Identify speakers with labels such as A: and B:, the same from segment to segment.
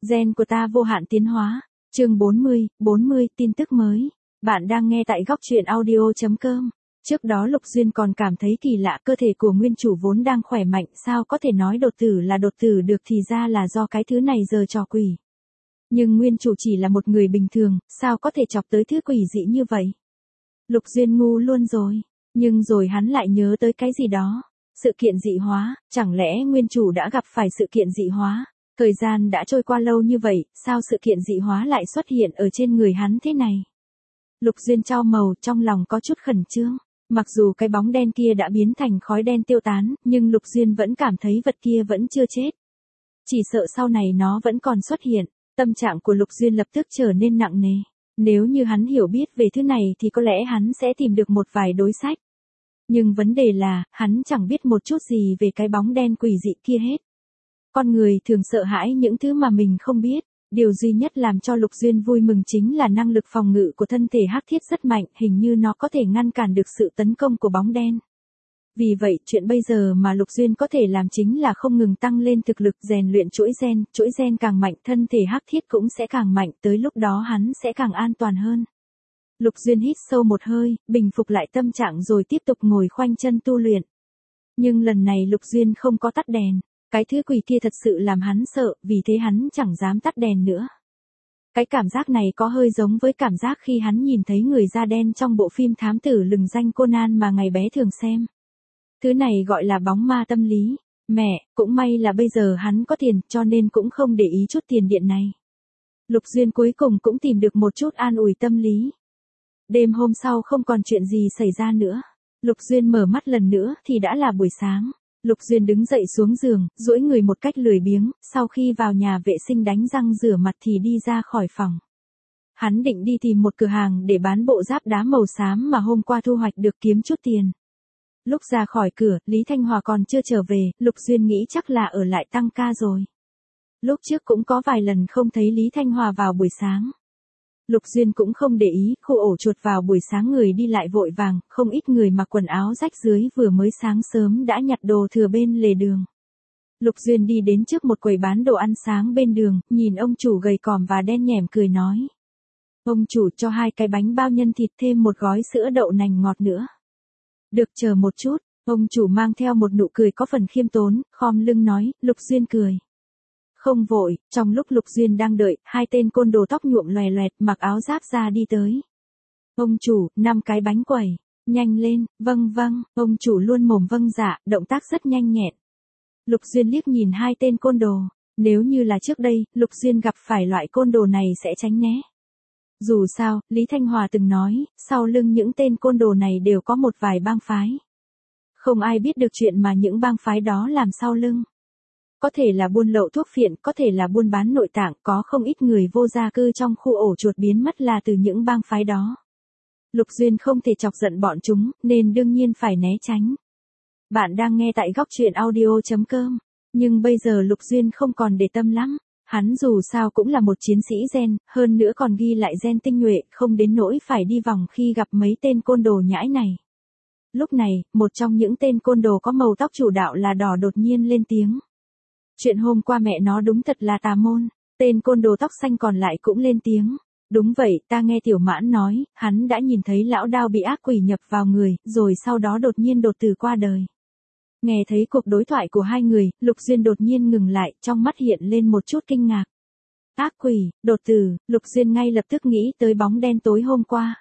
A: Gen của ta vô hạn tiến hóa. Chương 40 tin tức mới. Bạn đang nghe tại góc truyện audio.com. Trước đó Lục Duyên còn cảm thấy kỳ lạ, cơ thể của nguyên chủ vốn đang khỏe mạnh, sao có thể nói đột tử là đột tử được, thì ra là do cái thứ này giở trò quỷ. Nhưng nguyên chủ chỉ là một người bình thường, sao có thể chọc tới thứ quỷ dị như vậy? Lục Duyên ngu luôn rồi. Nhưng rồi hắn lại nhớ tới cái gì đó. Sự kiện dị hóa, chẳng lẽ nguyên chủ đã gặp phải sự kiện dị hóa? Thời gian đã trôi qua lâu như vậy, sao sự kiện dị hóa lại xuất hiện ở trên người hắn thế này? Lục Duyên chau màu, trong lòng có chút khẩn trương. Mặc dù cái bóng đen kia đã biến thành khói đen tiêu tán, nhưng Lục Duyên vẫn cảm thấy vật kia vẫn chưa chết. Chỉ sợ sau này nó vẫn còn xuất hiện. Tâm trạng của Lục Duyên lập tức trở nên nặng nề. Nếu như hắn hiểu biết về thứ này thì có lẽ hắn sẽ tìm được một vài đối sách. Nhưng vấn đề là, hắn chẳng biết một chút gì về cái bóng đen quỷ dị kia hết. Con người thường sợ hãi những thứ mà mình không biết. Điều duy nhất làm cho Lục Duyên vui mừng chính là năng lực phòng ngự của thân thể hắc thiết rất mạnh, hình như nó có thể ngăn cản được sự tấn công của bóng đen. Vì vậy, chuyện bây giờ mà Lục Duyên có thể làm chính là không ngừng tăng lên thực lực, rèn luyện chuỗi gen càng mạnh, thân thể hắc thiết cũng sẽ càng mạnh, tới lúc đó hắn sẽ càng an toàn hơn. Lục Duyên hít sâu một hơi, bình phục lại tâm trạng rồi tiếp tục ngồi khoanh chân tu luyện. Nhưng lần này Lục Duyên không có tắt đèn. Cái thứ quỷ kia thật sự làm hắn sợ, vì thế hắn chẳng dám tắt đèn nữa. Cái cảm giác này có hơi giống với cảm giác khi hắn nhìn thấy người da đen trong bộ phim thám tử lừng danh Conan mà ngày bé thường xem. Thứ này gọi là bóng ma tâm lý. Mẹ, cũng may là bây giờ hắn có tiền, cho nên cũng không để ý chút tiền điện này. Lục Duyên cuối cùng cũng tìm được một chút an ủi tâm lý. Đêm hôm sau không còn chuyện gì xảy ra nữa. Lục Duyên mở mắt lần nữa thì đã là buổi sáng. Lục Duyên đứng dậy xuống giường, duỗi người một cách lười biếng, sau khi vào nhà vệ sinh đánh răng rửa mặt thì đi ra khỏi phòng. Hắn định đi tìm một cửa hàng để bán bộ giáp đá màu xám mà hôm qua thu hoạch được, kiếm chút tiền. Lúc ra khỏi cửa, Lý Thanh Hòa còn chưa trở về, Lục Duyên nghĩ chắc là ở lại tăng ca rồi. Lúc trước cũng có vài lần không thấy Lý Thanh Hòa vào buổi sáng. Lục Duyên cũng không để ý, khu ổ chuột vào buổi sáng người đi lại vội vàng, không ít người mặc quần áo rách rưới vừa mới sáng sớm đã nhặt đồ thừa bên lề đường. Lục Duyên đi đến trước một quầy bán đồ ăn sáng bên đường, nhìn ông chủ gầy còm và đen nhẻm cười nói. Ông chủ, cho 2 cái bánh bao nhân thịt thêm một gói sữa đậu nành ngọt nữa. Được, chờ một chút, ông chủ mang theo một nụ cười có phần khiêm tốn, khom lưng nói. Lục Duyên cười. Không vội, trong lúc Lục Duyên đang đợi, 2 tên côn đồ tóc nhuộm loè loẹt mặc áo giáp ra đi tới. Ông chủ, 5 cái bánh quẩy. Nhanh lên, vâng, ông chủ luôn mồm vâng dạ, động tác rất nhanh nhẹn. Lục Duyên liếc nhìn 2 tên côn đồ. Nếu như là trước đây, Lục Duyên gặp phải loại côn đồ này sẽ tránh né. Dù sao, Lý Thanh Hòa từng nói, sau lưng những tên côn đồ này đều có một vài bang phái. Không ai biết được chuyện mà những bang phái đó làm sau lưng. Có thể là buôn lậu thuốc phiện, có thể là buôn bán nội tạng, có không ít người vô gia cư trong khu ổ chuột biến mất là từ những bang phái đó. Lục Duyên không thể chọc giận bọn chúng, nên đương nhiên phải né tránh. Bạn đang nghe tại góc truyện audio.com. Nhưng bây giờ Lục Duyên không còn để tâm lắm. Hắn dù sao cũng là một chiến sĩ gen, hơn nữa còn ghi lại gen tinh nhuệ, không đến nỗi phải đi vòng khi gặp mấy tên côn đồ nhãi này. Lúc này, một trong những tên côn đồ có màu tóc chủ đạo là đỏ đột nhiên lên tiếng. Chuyện hôm qua mẹ nó đúng thật là tà môn. Tên côn đồ tóc xanh còn lại cũng lên tiếng. Đúng vậy, ta nghe Tiểu Mãn nói, hắn đã nhìn thấy lão Đao bị ác quỷ nhập vào người, rồi sau đó đột nhiên đột tử qua đời. Nghe thấy cuộc đối thoại của 2 người, Lục Duyên đột nhiên ngừng lại, trong mắt hiện lên một chút kinh ngạc. Ác quỷ, đột tử, Lục Duyên ngay lập tức nghĩ tới bóng đen tối hôm qua.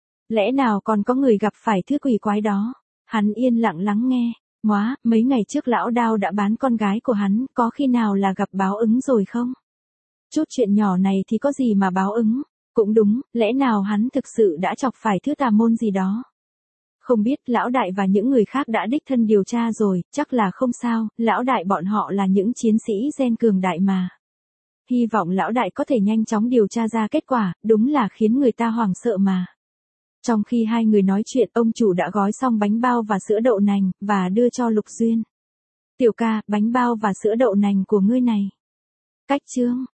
A: Lẽ nào còn có người gặp phải thứ quỷ quái đó? Hắn yên lặng lắng nghe. Móa, mấy ngày trước lão Đao đã bán con gái của hắn, có khi nào là gặp báo ứng rồi không? Chút chuyện nhỏ này thì có gì mà báo ứng? Cũng đúng, lẽ nào hắn thực sự đã chọc phải thứ tà môn gì đó? Không biết, lão đại và những người khác đã đích thân điều tra rồi, chắc là không sao, lão đại bọn họ là những chiến sĩ gen cường đại mà. Hy vọng lão đại có thể nhanh chóng điều tra ra kết quả, đúng là khiến người ta hoảng sợ mà. Trong khi 2 người nói chuyện, ông chủ đã gói xong bánh bao và sữa đậu nành, và đưa cho Lục Duyên. Tiểu ca, bánh bao và sữa đậu nành của ngươi này. Cách chương.